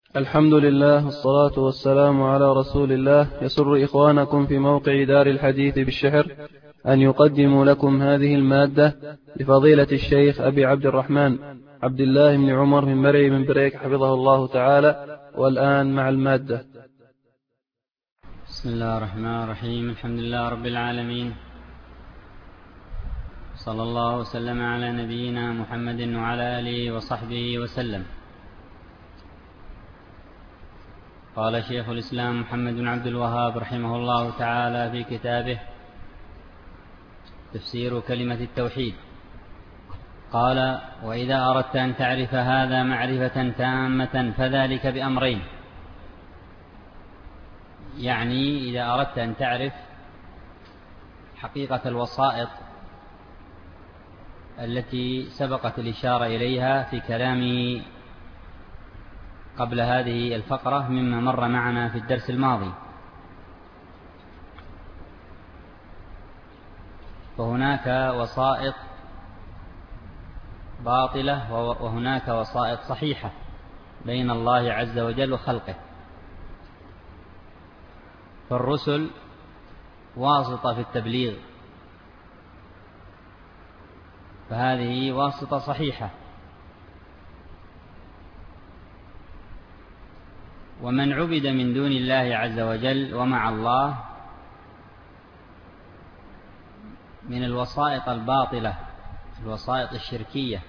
الحمد لله والصلاة والسلام على رسول الله. يسر إخوانكم في موقع دار الحديث بالشحر أن يقدموا لكم هذه المادة لفضيلة الشيخ أبي عبد الرحمن عبد الله بن عمر من مرعي من بريك حفظه الله تعالى. والآن مع المادة. بسم الله الرحمن الرحيم. الحمد لله رب العالمين، صلى الله وسلم على نبينا محمد وعلى آله وصحبه وسلم. قال شيخ الإسلام محمد بن عبد الوهاب رحمه الله تعالى في كتابه تفسير كلمة التوحيد، قال: وإذا أردت أن تعرف هذا معرفة تامة فذلك بأمرين. يعني إذا أردت أن تعرف حقيقة الوسائط التي سبقت الإشارة إليها في كلامه قبل هذه الفقرة مما مر معنا في الدرس الماضي، فهناك وسائط باطلة وهناك وسائط صحيحة بين الله عز وجل وخلقه. فالرسل واسطة في التبليغ، فهذه واسطة صحيحة. ومن عبد من دون الله عز وجل ومع الله من الوسائط الباطلة، الوسائط الشركية،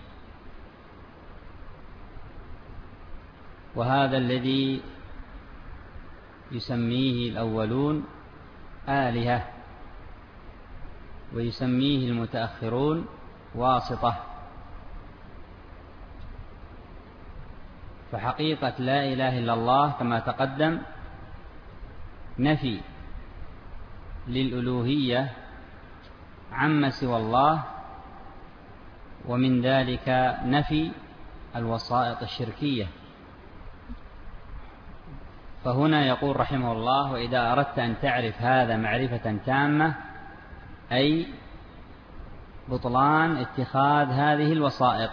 وهذا الذي يسميه الأولون آلهة ويسميه المتأخرون واسطة. فحقيقة لا إله إلا الله كما تقدم نفي للألوهية عما سوى الله، ومن ذلك نفي الوسائط الشركية. فهنا يقول رحمه الله: وإذا أردت أن تعرف هذا معرفة تامة، أي بطلان اتخاذ هذه الوسائط.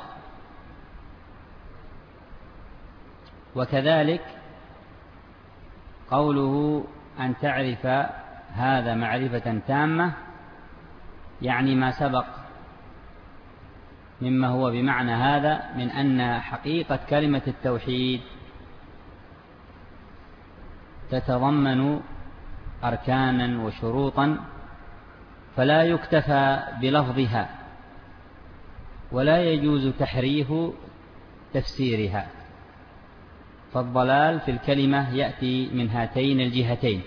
وكذلك قوله أن تعرف هذا معرفة تامة يعني ما سبق مما هو بمعنى هذا من أن حقيقة كلمة التوحيد تتضمن أركانا وشروطا، فلا يكتفى بلفظها ولا يجوز تحريف تفسيرها. فالضلال في الكلمة يأتي من هاتين الجهتين.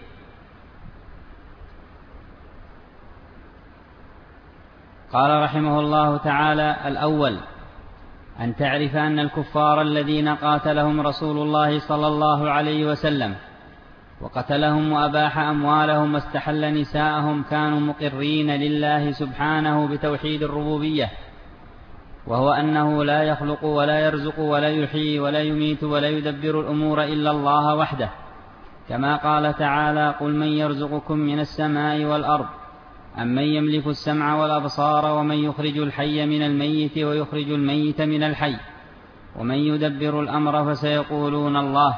قال رحمه الله تعالى: الأول أن تعرف أن الكفار الذين قاتلهم رسول الله صلى الله عليه وسلم وقتلهم وأباح أموالهم واستحل نساءهم كانوا مقرين لله سبحانه بتوحيد الربوبية، وهو أنه لا يخلق ولا يرزق ولا يحيي ولا يميت ولا يدبر الأمور إلا الله وحده، كما قال تعالى: قل من يرزقكم من السماء والأرض أمن يملك السمع والأبصار ومن يخرج الحي من الميت ويخرج الميت من الحي ومن يدبر الأمر فسيقولون الله.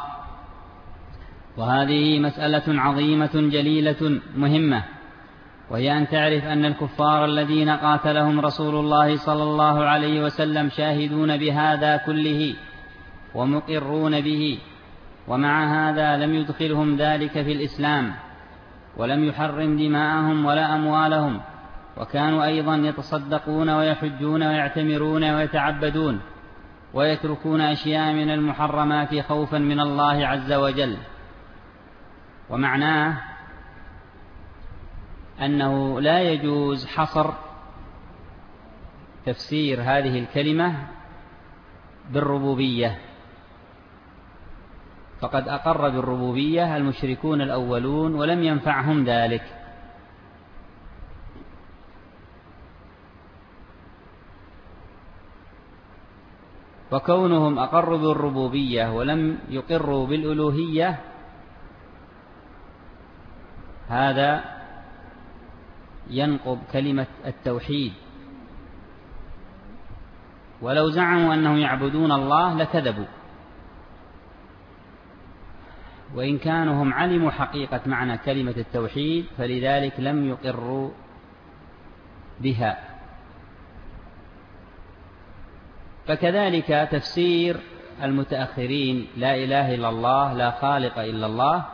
وهذه مسألة عظيمة جليلة مهمة، وهي أن تعرف أن الكفار الذين قاتلهم رسول الله صلى الله عليه وسلم شاهدون بهذا كله ومقرون به، ومع هذا لم يدخلهم ذلك في الإسلام ولم يحرم دماءهم ولا أموالهم، وكانوا أيضا يتصدقون ويحجون ويعتمرون ويتعبدون ويتركون أشياء من المحرمات خوفا من الله عز وجل. ومعناه أنه لا يجوز حصر تفسير هذه الكلمة بالربوبية، فقد أقر بالربوبية المشركون الأولون ولم ينفعهم ذلك. وكونهم أقروا بالربوبية ولم يقروا بالألوهية هذا ينقض كلمة التوحيد، ولو زعموا أنهم يعبدون الله لكذبوا. وإن كانوا هم علموا حقيقة معنى كلمة التوحيد فلذلك لم يقروا بها. فكذلك تفسير المتأخرين لا إله إلا الله لا خالق إلا الله،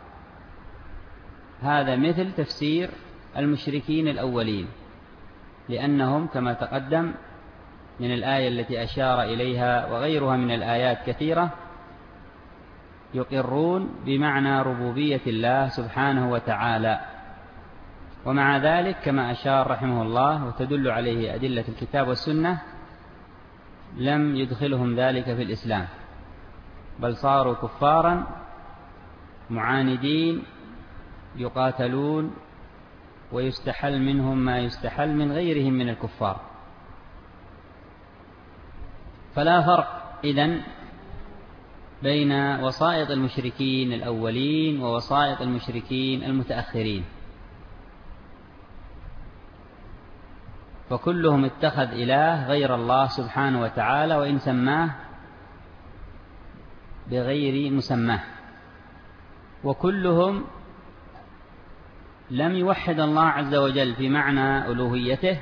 هذا مثل تفسير المشركين الأولين، لأنهم كما تقدم من الآية التي أشار إليها وغيرها من الآيات كثيرة يقرون بمعنى ربوبية الله سبحانه وتعالى، ومع ذلك كما أشار رحمه الله وتدل عليه أدلة الكتاب والسنة لم يدخلهم ذلك في الإسلام، بل صاروا كفارا معاندين يقاتلون ويستحل منهم ما يستحل من غيرهم من الكفار. فلا فرق إذن بين وسائط المشركين الأولين ووسائط المشركين المتأخرين، فكلهم اتخذ إله غير الله سبحانه وتعالى وإن سماه بغير مسماه، وكلهم لم يوحد الله عز وجل في معنى ألوهيته،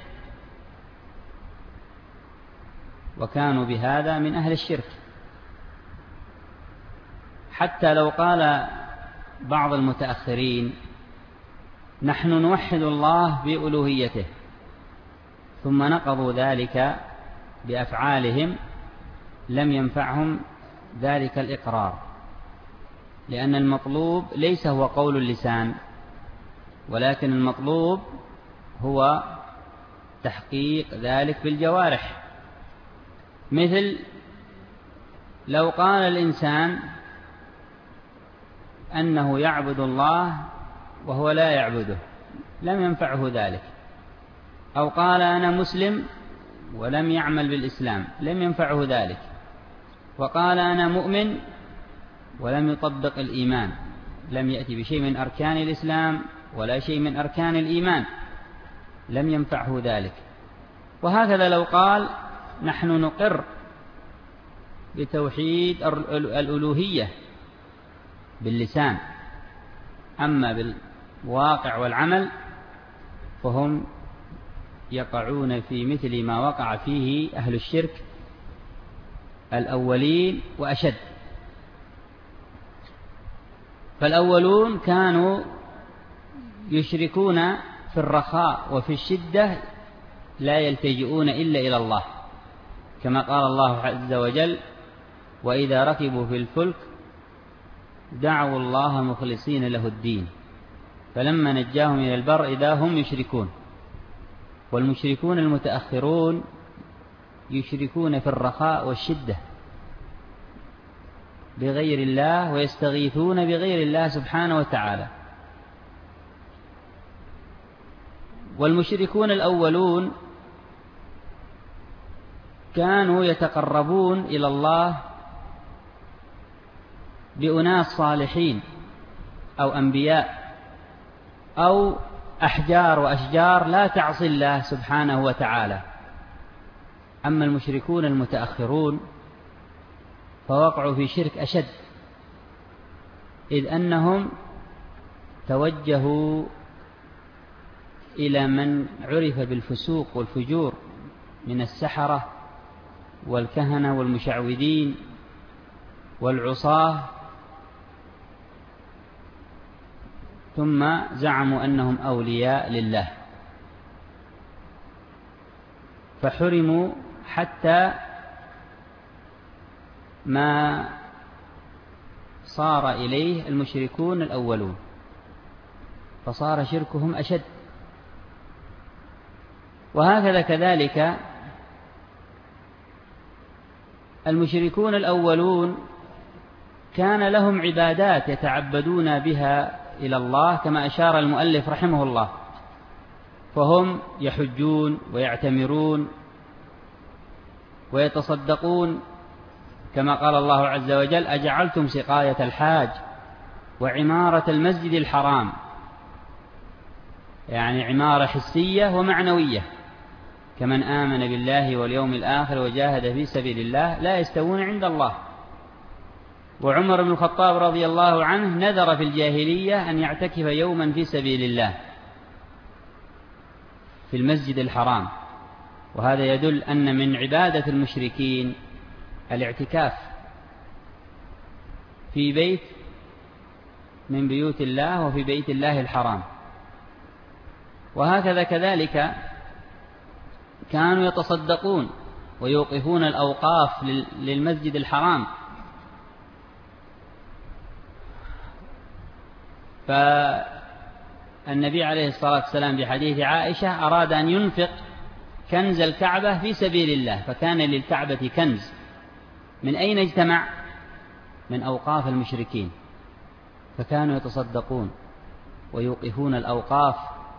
وكانوا بهذا من أهل الشرك. حتى لو قال بعض المتأخرين نحن نوحد الله بألوهيته ثم نقضوا ذلك بأفعالهم لم ينفعهم ذلك الإقرار، لأن المطلوب ليس هو قول اللسان، ولكن المطلوب هو تحقيق ذلك بالجوارح. مثل لو قال الإنسان أنه يعبد الله وهو لا يعبده لم ينفعه ذلك، أو قال أنا مسلم ولم يعمل بالإسلام لم ينفعه ذلك، وقال أنا مؤمن ولم يطبق الإيمان، لم يأتي بشيء من أركان الإسلام ولا شيء من أركان الإيمان، لم ينفعه ذلك. وهكذا لو قال نحن نقر بتوحيد الألوهية باللسان، أما بالواقع والعمل فهم يقعون في مثل ما وقع فيه أهل الشرك الأولين وأشد. فالأولون كانوا يشركون في الرخاء وفي الشدة لا يلتجئون إلا إلى الله، كما قال الله عز وجل وإذا ركبوا في الفلك دعوا الله مخلصين له الدين فلما نجاهم إلى البر إذا هم يشركون. والمشركون المتأخرون يشركون في الرخاء والشدة بغير الله ويستغيثون بغير الله سبحانه وتعالى. والمشركون الأولون كانوا يتقربون إلى الله بأناس صالحين أو أنبياء أو أحجار وأشجار لا تعصي الله سبحانه وتعالى. أما المشركون المتأخرون فوقعوا في شرك أشد، إذ أنهم توجهوا إلى من عرف بالفسوق والفجور من السحرة والكهنة والمشعوذين والعصاة، ثم زعموا أنهم أولياء لله، فحرموا حتى ما صار إليه المشركون الأولون، فصار شركهم أشد. وهكذا كذلك المشركون الأولون كان لهم عبادات يتعبدون بها إلى الله، كما أشار المؤلف رحمه الله، فهم يحجون ويعتمرون ويتصدقون، كما قال الله عز وجل أجعلتم سقاية الحاج وعمارة المسجد الحرام، يعني عمارة حسية ومعنوية، كمن آمن بالله واليوم الآخر وجاهد في سبيل الله لا يستوون عند الله. وعمر بن الخطاب رضي الله عنه نذر في الجاهلية أن يعتكف يوما في سبيل الله في المسجد الحرام، وهذا يدل أن من عبادة المشركين الاعتكاف في بيت من بيوت الله وفي بيت الله الحرام. وهكذا كذلك كانوا يتصدقون ويوقفون الأوقاف للمسجد الحرام. فالنبي عليه الصلاة والسلام بحديث عائشة أراد أن ينفق كنز الكعبة في سبيل الله، فكان للكعبة كنز. من أين اجتمع؟ من أوقاف المشركين، فكانوا يتصدقون ويوقفون الأوقاف،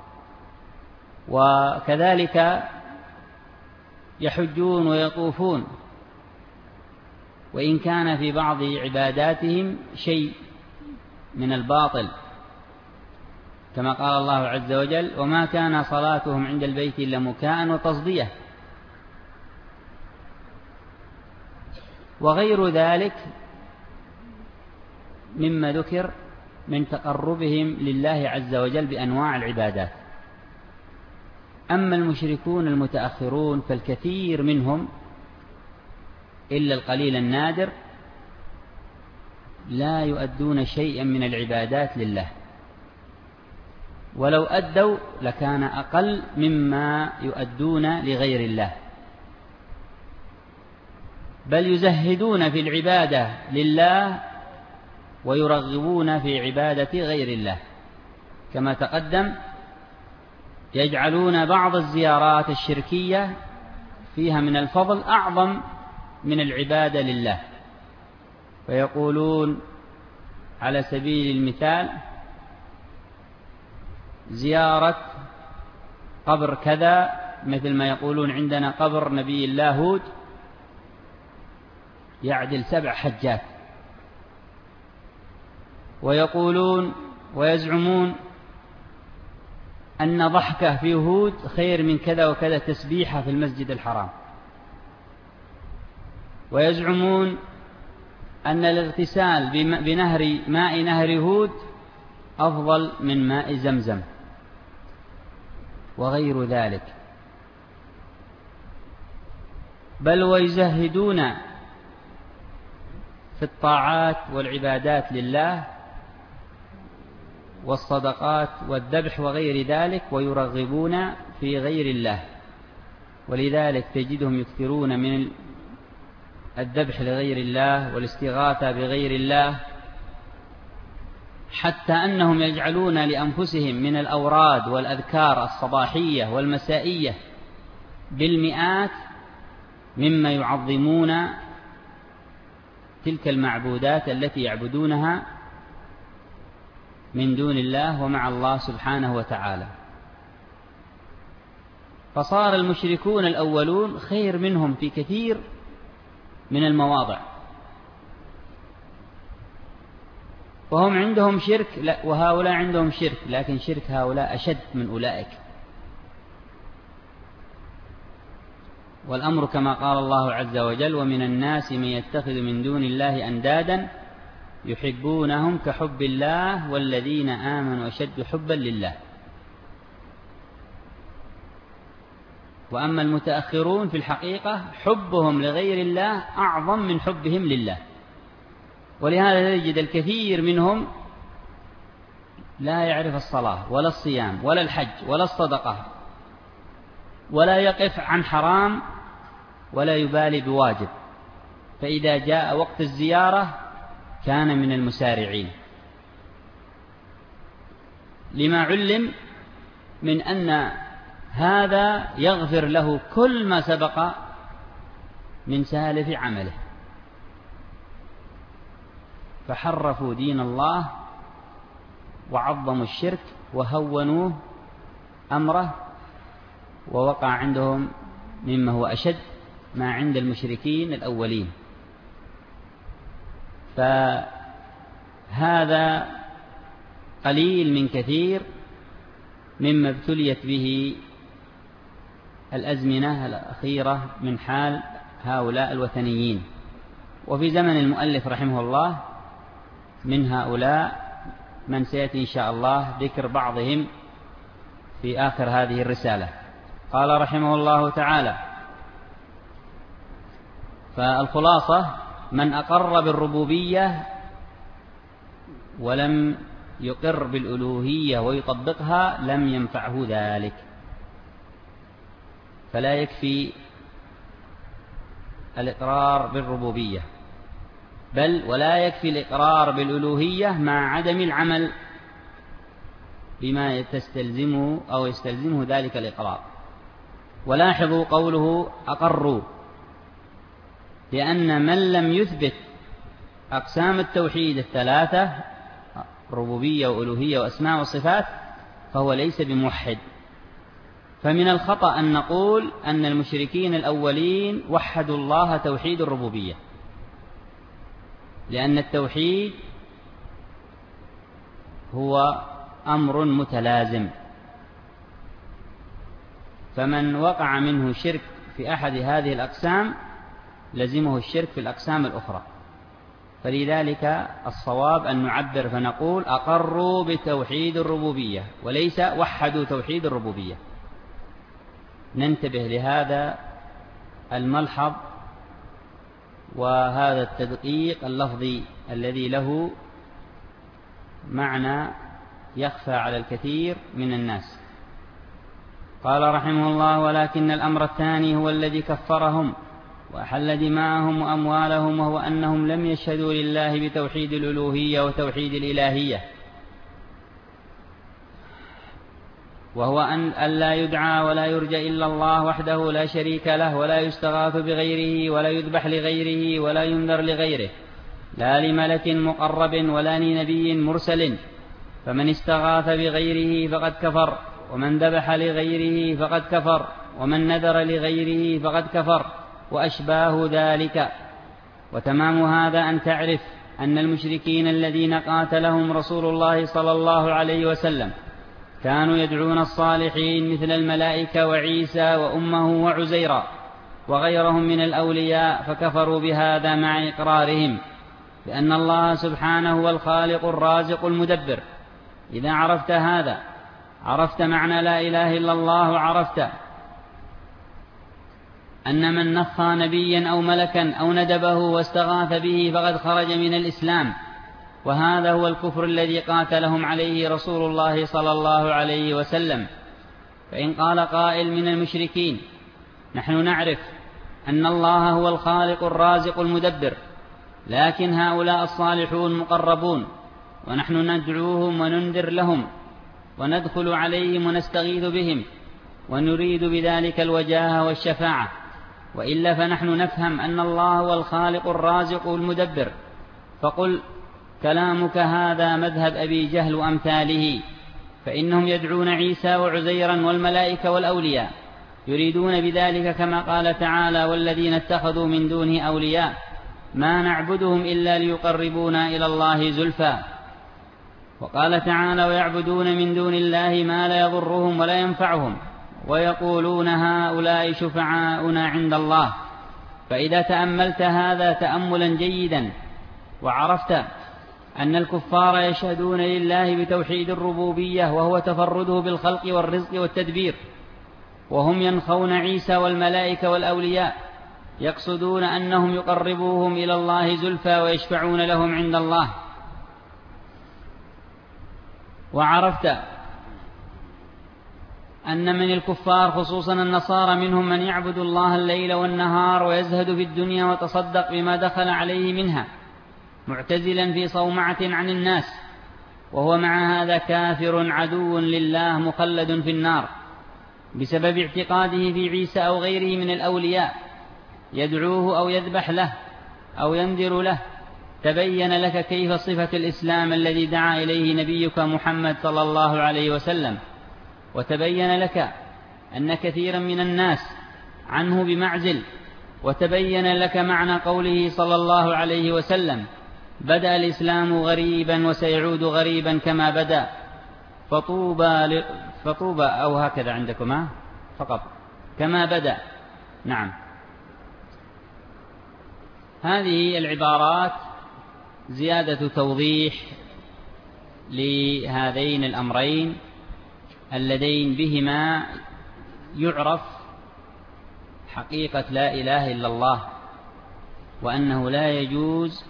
وكذلك يحجون ويطوفون، وإن كان في بعض عباداتهم شيء من الباطل، كما قال الله عز وجل: وما كان صلاتهم عند البيت إلا مكاء وتصدية، وغير ذلك مما ذكر من تقربهم لله عز وجل بأنواع العبادات. أما المشركون المتأخرون فالكثير منهم إلا القليل النادر لا يؤدون شيئا من العبادات لله، ولو أدوا لكان أقل مما يؤدون لغير الله، بل يزهدون في العبادة لله ويرغبون في عبادة غير الله. كما تقدم يجعلون بعض الزيارات الشركية فيها من الفضل أعظم من العبادة لله، فيقولون على سبيل المثال: زيارة قبر كذا، مثل ما يقولون عندنا قبر نبي الله هود يعدل 7 حجات، ويقولون ويزعمون أن ضحكة في هود خير من كذا وكذا تسبيحة في المسجد الحرام، ويزعمون أن الاغتسال بماء نهر هود أفضل من ماء زمزم، وغير ذلك. بل ويزهدون في الطاعات والعبادات لله والصدقات والذبح وغير ذلك، ويرغبون في غير الله، ولذلك تجدهم يكثرون من الذبح لغير الله والاستغاثة بغير الله، حتى أنهم يجعلون لأنفسهم من الأوراد والأذكار الصباحية والمسائية بالمئات مما يعظمون تلك المعبودات التي يعبدونها من دون الله ومع الله سبحانه وتعالى. فصار المشركون الأولون خير منهم في كثير من المواضع، وهم عندهم شرك وهؤلاء عندهم شرك، لكن شرك هؤلاء أشد من أولئك. والأمر كما قال الله عز وجل: ومن الناس من يتخذ من دون الله أندادا يحبونهم كحب الله والذين آمنوا أشد حبا لله. وأما المتأخرون في الحقيقة حبهم لغير الله أعظم من حبهم لله، ولهذا تجد الكثير منهم لا يعرف الصلاة ولا الصيام ولا الحج ولا الصدقة، ولا يقف عن حرام ولا يبالي بواجب، فإذا جاء وقت الزيارة كان من المسارعين، لما علم من أن هذا يغفر له كل ما سبق من سالف عمله. فحرفوا دين الله وعظموا الشرك وهونوه أمره، ووقع عندهم مما هو أشد ما عند المشركين الأولين. فهذا قليل من كثير مما ابتليت به الأزمنة الأخيرة من حال هؤلاء الوثنيين. وفي زمن المؤلف رحمه الله من هؤلاء من سيأتي إن شاء الله ذكر بعضهم في آخر هذه الرسالة. قال رحمه الله تعالى: فالخلاصة: من أقر بالربوبية ولم يقر بالألوهية ويطبقها لم ينفعه ذلك، فلا يكفي الإقرار بالربوبية، بل ولا يكفي الإقرار بالألوهية مع عدم العمل بما تستلزمه أو يستلزمه ذلك الإقرار. ولاحظوا قوله أقروا، لأن من لم يثبت أقسام التوحيد الثلاثة ربوبية وألوهية وأسماء وصفات فهو ليس بموحد. فمن الخطأ أن نقول أن المشركين الأولين وحدوا الله توحيد الربوبية، لأن التوحيد هو أمر متلازم، فمن وقع منه شرك في أحد هذه الأقسام لزمه الشرك في الأقسام الأخرى. فلذلك الصواب أن نعبر فنقول أقروا بتوحيد الربوبية وليس وحدوا توحيد الربوبية. ننتبه لهذا الملحظ وهذا التدقيق اللفظي الذي له معنى يخفى على الكثير من الناس. قال رحمه الله: ولكن الأمر الثاني هو الذي كفرهم وأحل دماءهم وأموالهم، وهو أنهم لم يشهدوا لله بتوحيد الألوهية وتوحيد الإلهية، وهو أن لا يدعى ولا يرجى إلا الله وحده لا شريك له، ولا يستغاث بغيره، ولا يذبح لغيره، ولا ينذر لغيره، لا لملك مقرب ولا لنبي مرسل. فمن استغاث بغيره فقد كفر، ومن ذبح لغيره فقد كفر، ومن نذر لغيره فقد كفر، وأشباه ذلك. وتمام هذا أن تعرف أن المشركين الذين قاتلهم رسول الله صلى الله عليه وسلم كانوا يدعون الصالحين مثل الملائكة وعيسى وأمه وعزيرا وغيرهم من الأولياء، فكفروا بهذا مع إقرارهم بأن الله سبحانه هو الخالق الرازق المدبر. إذا عرفت هذا عرفت معنى لا إله إلا الله، وعرفت أن من نخى نبيا أو ملكا أو ندبه واستغاث به فقد خرج من الإسلام، وهذا هو الكفر الذي قاتلهم عليه رسول الله صلى الله عليه وسلم. فإن قال قائل من المشركين: نحن نعرف أن الله هو الخالق الرازق المدبر، لكن هؤلاء الصالحون مقربون ونحن ندعوهم وننذر لهم وندخل عليهم ونستغيث بهم ونريد بذلك الوجاهة والشفاعة، وإلا فنحن نفهم أن الله هو الخالق الرازق المدبر. فقل كلامك هذا مذهب أبي جهل وأمثاله، فإنهم يدعون عيسى وعزيرا والملائكة والأولياء، يريدون بذلك كما قال تعالى: والذين اتخذوا من دونه أولياء ما نعبدهم إلا ليقربونا إلى الله زلفى. وقال تعالى: ويعبدون من دون الله ما لا يضرهم ولا ينفعهم ويقولون هؤلاء شفعاؤنا عند الله. فإذا تأملت هذا تأملا جيدا وعرفت أن الكفار يشهدون لله بتوحيد الربوبية وهو تفرده بالخلق والرزق والتدبير، وهم ينخون عيسى والملائكة والأولياء يقصدون أنهم يقربوهم إلى الله زلفى ويشفعون لهم عند الله، وعرفت أن من الكفار خصوصا النصارى منهم من يعبد الله الليل والنهار ويزهد في الدنيا وتصدق بما دخل عليه منها معتزلا في صومعة عن الناس، وهو مع هذا كافر عدو لله مخلد في النار بسبب اعتقاده في عيسى أو غيره من الأولياء، يدعوه أو يذبح له أو ينذر له. تبين لك كيف صفة الإسلام الذي دعا إليه نبيك محمد صلى الله عليه وسلم، وتبين لك أن كثيرا من الناس عنه بمعزل، وتبين لك معنى قوله صلى الله عليه وسلم: بدأ الإسلام غريبا وسيعود غريبا كما بدأ، فطوبى أو هكذا عندكما فقط كما بدأ. نعم، هذه العبارات زيادة توضيح لهذين الأمرين اللذين بهما يعرف حقيقة لا إله إلا الله، وأنه لا يجوز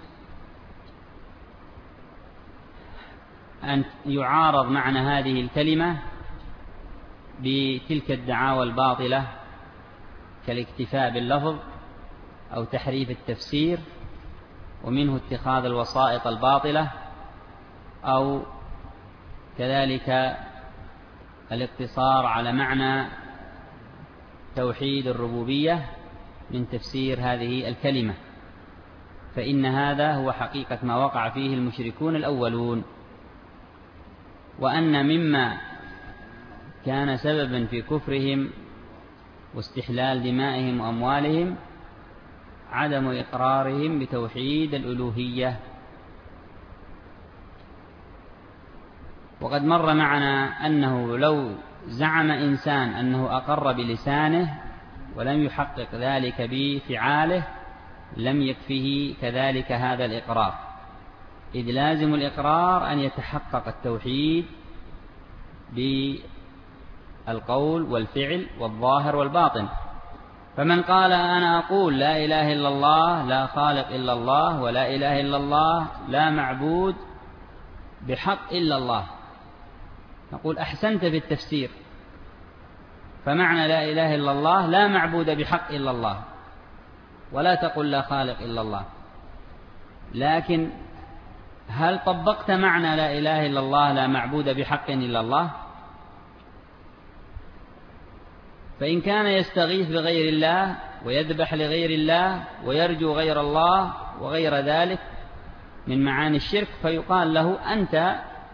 أن يعارض معنى هذه الكلمة بتلك الدعاوى الباطلة كالاكتفاء باللفظ أو تحريف التفسير، ومنه اتخاذ الوسائط الباطلة، أو كذلك الاقتصار على معنى توحيد الربوبية من تفسير هذه الكلمة، فإن هذا هو حقيقة ما وقع فيه المشركون الأولون، وأن مما كان سببا في كفرهم واستحلال دمائهم وأموالهم عدم إقرارهم بتوحيد الألوهية. وقد مر معنا أنه لو زعم إنسان أنه أقر بلسانه ولم يحقق ذلك بفعاله لم يكفه كذلك هذا الإقرار، إذ لازم الإقرار أن يتحقق التوحيد بالقول والفعل والظاهر والباطن. فمن قال أنا أقول لا إله إلا الله لا خالق إلا الله ولا إله إلا الله لا معبود بحق إلا الله، نقول أحسنت في التفسير، فمعنى لا إله إلا الله لا معبود بحق إلا الله، ولا تقل لا خالق إلا الله. لكن هل طبقت معنى لا إله إلا الله لا معبود بحق إلا الله؟ فإن كان يستغيث بغير الله ويذبح لغير الله ويرجو غير الله وغير ذلك من معاني الشرك، فيقال له أنت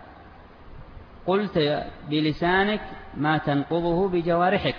قلت بلسانك ما تنقضه بجوارحك،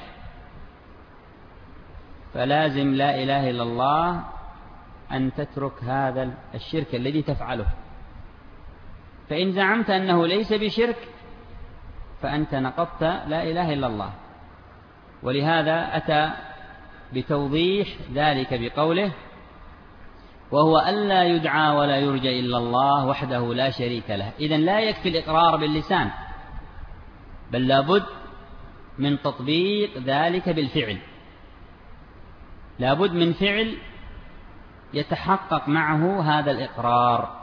فلازم لا إله إلا الله أن تترك هذا الشرك الذي تفعله. فإن زعمت أنه ليس بشرك فأنت نقضت لا إله إلا الله. ولهذا أتى بتوضيح ذلك بقوله وهو ألا يدعى ولا يرجى إلا الله وحده لا شريك له. إذن لا يكفي الإقرار باللسان، بل لابد من تطبيق ذلك بالفعل، لابد من فعل يتحقق معه هذا الإقرار.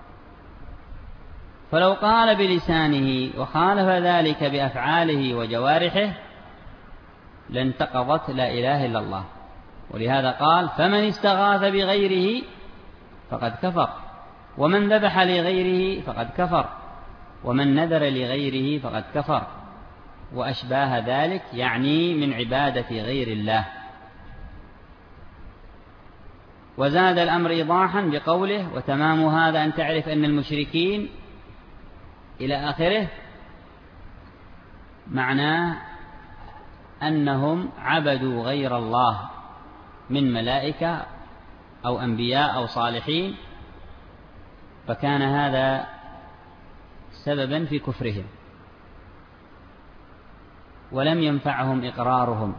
فلو قال بلسانه وخالف ذلك بأفعاله وجوارحه لانتقضت لا إله إلا الله. ولهذا قال فمن استغاث بغيره فقد كفر، ومن ذبح لغيره فقد كفر، ومن نذر لغيره فقد كفر، وأشباه ذلك، يعني من عبادة غير الله. وزاد الأمر إيضاحا بقوله وتمام هذا أن تعرف أن المشركين إلى آخره، معناه أنهم عبدوا غير الله من ملائكة أو أنبياء أو صالحين، فكان هذا سببا في كفرهم ولم ينفعهم إقرارهم.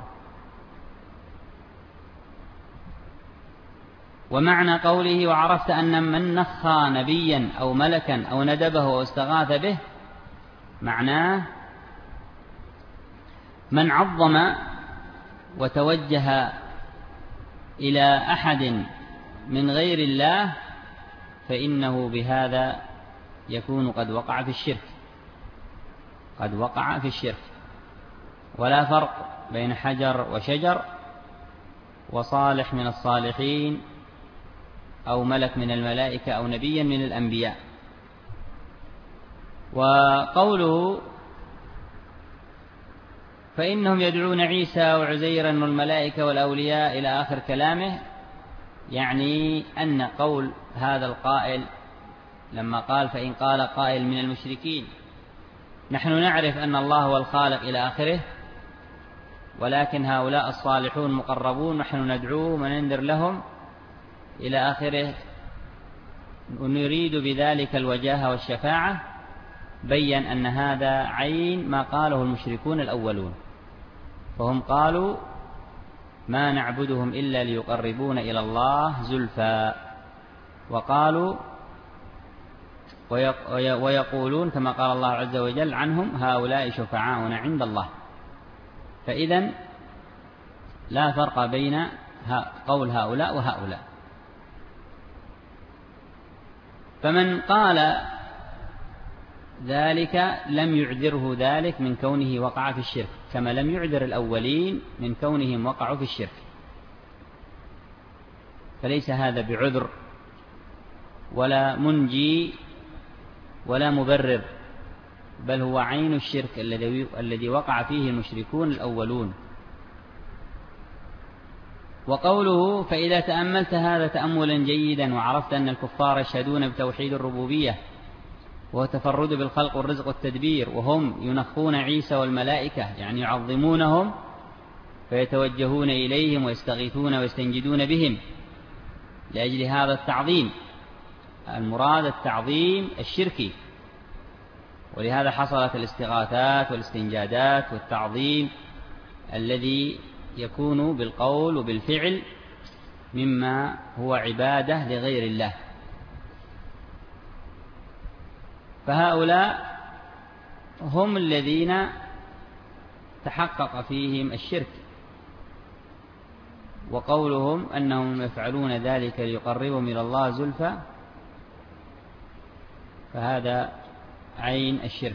ومعنى قوله وعرفت أن من نخى نبيا أو ملكا أو ندبه أو استغاث به، معناه من عظم وتوجه إلى أحد من غير الله فإنه بهذا يكون قد وقع في الشرك، قد وقع في الشرك. ولا فرق بين حجر وشجر وصالح من الصالحين أو ملك من الملائكة أو نبيا من الأنبياء. وقوله فإنهم يدعون عيسى وعزيرا والملائكة والأولياء إلى آخر كلامه، يعني أن قول هذا القائل لما قال فإن قال قائل من المشركين نحن نعرف أن الله هو الخالق إلى آخره، ولكن هؤلاء الصالحون مقربون نحن ندعوهم وننذر لهم إلى آخره، ونريد بذلك الوجاهة والشفاعة، بيّن أن هذا عين ما قاله المشركون الأولون، فهم قالوا ما نعبدهم إلا ليقربون إلى الله زلفى، وقالوا ويقولون كما قال الله عز وجل عنهم هؤلاء شفعاؤنا عند الله. فإذن لا فرق بين قول هؤلاء وهؤلاء. فمن قال ذلك لم يعذره ذلك من كونه وقع في الشرك، كما لم يعذر الأولين من كونهم وقعوا في الشرك، فليس هذا بعذر ولا منجي ولا مبرر، بل هو عين الشرك الذي وقع فيه المشركون الأولون. وقوله فإذا تأملت هذا تأملا جيدا وعرفت أن الكفار يشهدون بتوحيد الربوبية وهو تفرد بالخلق والرزق والتدبير، وهم ينخون عيسى والملائكة، يعني يعظمونهم فيتوجهون إليهم ويستغيثون ويستنجدون بهم لأجل هذا التعظيم، المراد التعظيم الشركي، ولهذا حصلت الاستغاثات والاستنجادات والتعظيم الذي يكون بالقول وبالفعل مما هو عبادة لغير الله. فهؤلاء هم الذين تحقق فيهم الشرك، وقولهم أنهم يفعلون ذلك ليقربهم إلى الله زلفى، فهذا عين الشرك.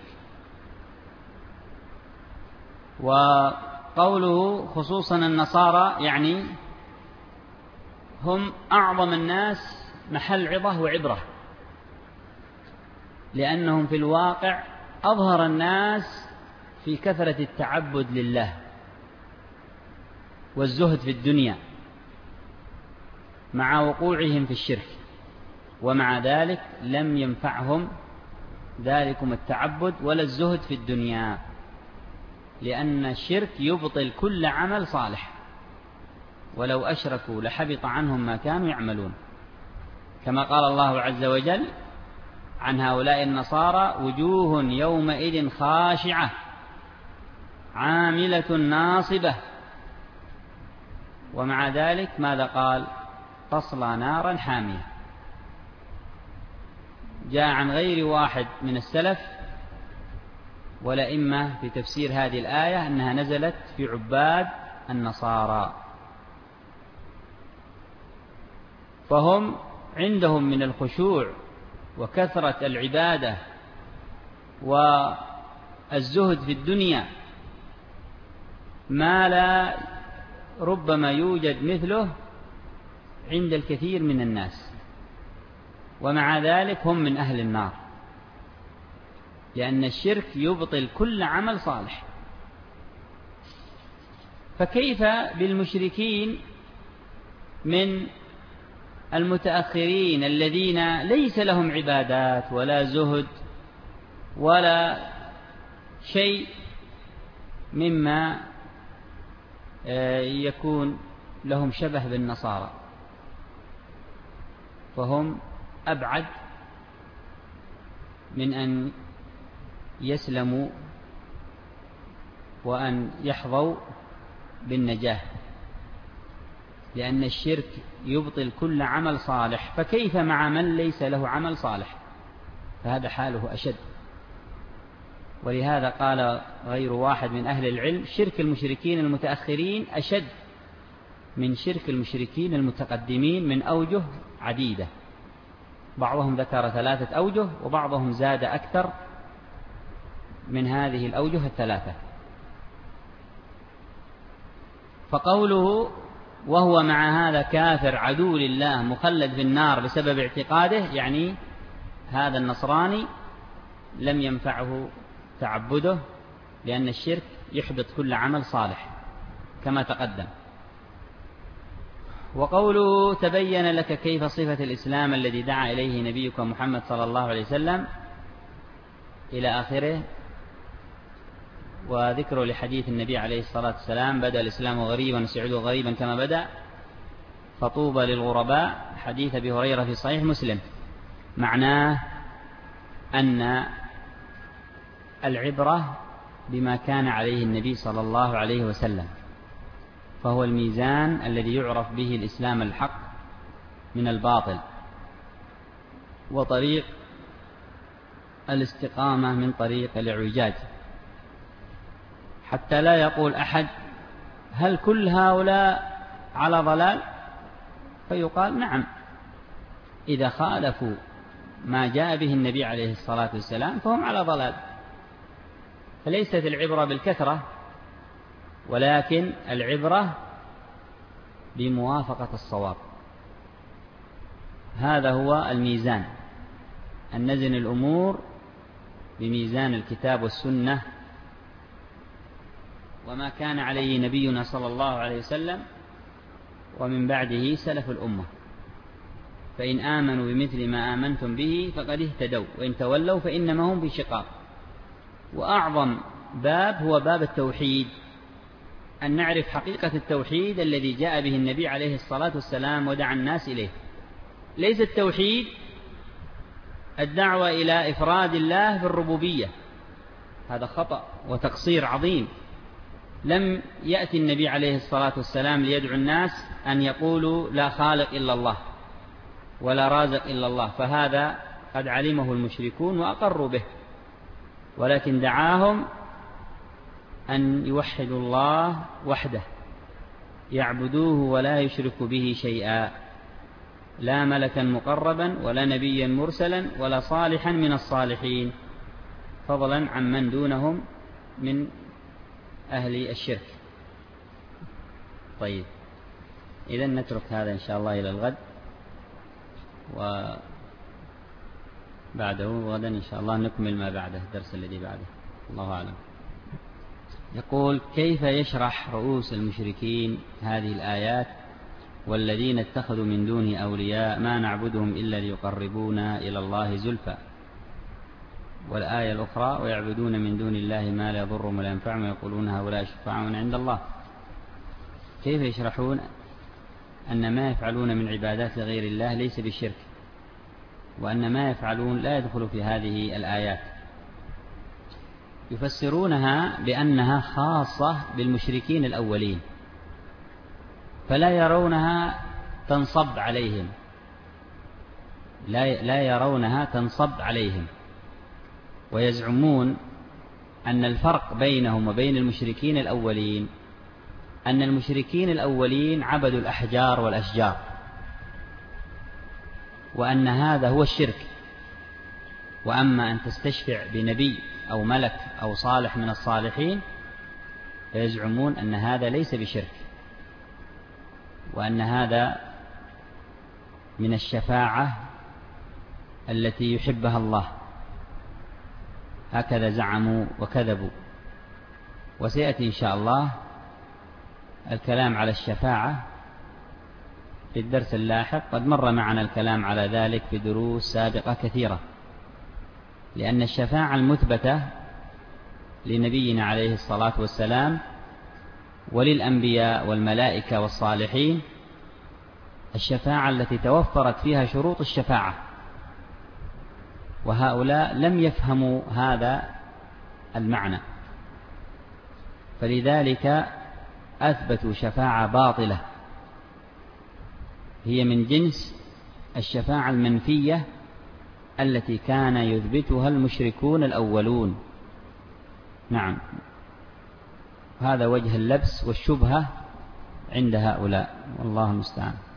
وقوله خصوصا النصارى يعني هم أعظم الناس محل عظة وعبرة، لأنهم في الواقع أظهر الناس في كثرة التعبد لله والزهد في الدنيا مع وقوعهم في الشرك، ومع ذلك لم ينفعهم ذلكم التعبد ولا الزهد في الدنيا، لأن الشرك يبطل كل عمل صالح، ولو أشركوا لحبط عنهم ما كانوا يعملون، كما قال الله عز وجل عن هؤلاء النصارى وجوه يومئذ خاشعة عاملة ناصبة، ومع ذلك ماذا قال؟ تصلى نارا حامية. جاء عن غير واحد من السلف والأئمة في تفسير هذه الآية أنها نزلت في عباد النصارى، فهم عندهم من الخشوع وكثرة العبادة والزهد في الدنيا ما لا ربما يوجد مثله عند الكثير من الناس، ومع ذلك هم من أهل النار، لأن الشرك يبطل كل عمل صالح. فكيف بالمشركين من المتأخرين الذين ليس لهم عبادات ولا زهد ولا شيء مما يكون لهم شبه بالنصارى، فهم أبعد من أن يسلموا وأن يحظوا بالنجاة، لأن الشرك يبطل كل عمل صالح، فكيف مع من ليس له عمل صالح؟ فهذا حاله أشد. ولهذا قال غير واحد من أهل العلم شرك المشركين المتأخرين أشد من شرك المشركين المتقدمين من أوجه عديدة، بعضهم ذكر 3 أوجه وبعضهم زاد أكثر من هذه الأوجه 3. فقوله وهو مع هذا كافر عدو لله مخلد في النار بسبب اعتقاده، يعني هذا النصراني لم ينفعه تعبده، لأن الشرك يحبط كل عمل صالح كما تقدم. وقوله تبين لك كيف صفة الإسلام الذي دعا إليه نبيك محمد صلى الله عليه وسلم إلى آخره، وذكر لحديث النبي عليه الصلاة والسلام بدأ الإسلام غريبا وسيعود غريبا كما بدأ فطوبى للغرباء، حديث أبي هريرة في صحيح مسلم. معناه أن العبرة بما كان عليه النبي صلى الله عليه وسلم، فهو الميزان الذي يعرف به الإسلام الحق من الباطل، وطريق الاستقامة من طريق الاعوجاج، حتى لا يقول أحد هل كل هؤلاء على ضلال؟ فيقال نعم، إذا خالفوا ما جاء به النبي عليه الصلاة والسلام فهم على ضلال. فليست العبرة بالكثرة، ولكن العبرة بموافقة الصواب. هذا هو الميزان، أن نزن الأمور بميزان الكتاب والسنة وما كان عليه نبينا صلى الله عليه وسلم ومن بعده سلف الأمة. فإن آمنوا بمثل ما آمنتم به فقد اهتدوا، وإن تولوا فإنما هم بشقاق. وأعظم باب هو باب التوحيد، أن نعرف حقيقة التوحيد الذي جاء به النبي عليه الصلاة والسلام ودعا الناس إليه. ليس التوحيد الدعوة إلى إفراد الله بالربوبية، هذا خطأ وتقصير عظيم. لم يأتي النبي عليه الصلاة والسلام ليدعو الناس أن يقولوا لا خالق إلا الله ولا رازق إلا الله، فهذا قد علمه المشركون وأقروا به، ولكن دعاهم أن يوحدوا الله وحده، يعبدوه ولا يشركوا به شيئا، لا ملكا مقربا ولا نبيا مرسلا ولا صالحا من الصالحين، فضلا عن من دونهم من أهل الشرك. طيب، إذن نترك هذا إن شاء الله إلى الغد، وبعده غدا إن شاء الله نكمل ما بعده، الدرس الذي بعده. الله أعلم. يقول: كيف يشرح رؤوس المشركين هذه الآيات: والذين اتخذوا من دونه أولياء ما نعبدهم إلا ليقربونا إلى الله زلفى، والآية الأخرى: ويعبدون من دون الله ما لا يضرهم ولا ينفعهم ويقولون هؤلاء شفاعون عند الله. كيف يشرحون أن ما يفعلون من عبادات لغير الله ليس بشرك، وأن ما يفعلون لا يدخل في هذه الآيات؟ يفسرونها بأنها خاصة بالمشركين الأولين، فلا يرونها تنصب عليهم، لا يرونها تنصب عليهم، ويزعمون أن الفرق بينهم وبين المشركين الأولين أن المشركين الأولين عبدوا الأحجار والأشجار، وأن هذا هو الشرك. وأما أن تستشفع بنبي أو ملك أو صالح من الصالحين فيزعمون أن هذا ليس بشرك، وأن هذا من الشفاعة التي يحبها الله. هكذا زعموا وكذبوا. وسيأتي إن شاء الله الكلام على الشفاعة في الدرس اللاحق، قد مر معنا الكلام على ذلك في دروس سابقة كثيرة، لأن الشفاعة المثبتة لنبينا عليه الصلاة والسلام وللأنبياء والملائكة والصالحين الشفاعة التي توفرت فيها شروط الشفاعة، وهؤلاء لم يفهموا هذا المعنى، فلذلك أثبتوا شفاعة باطلة هي من جنس الشفاعة المنفية التي كان يثبتها المشركون الأولون. نعم، هذا وجه اللبس والشبهة عند هؤلاء، والله المستعان.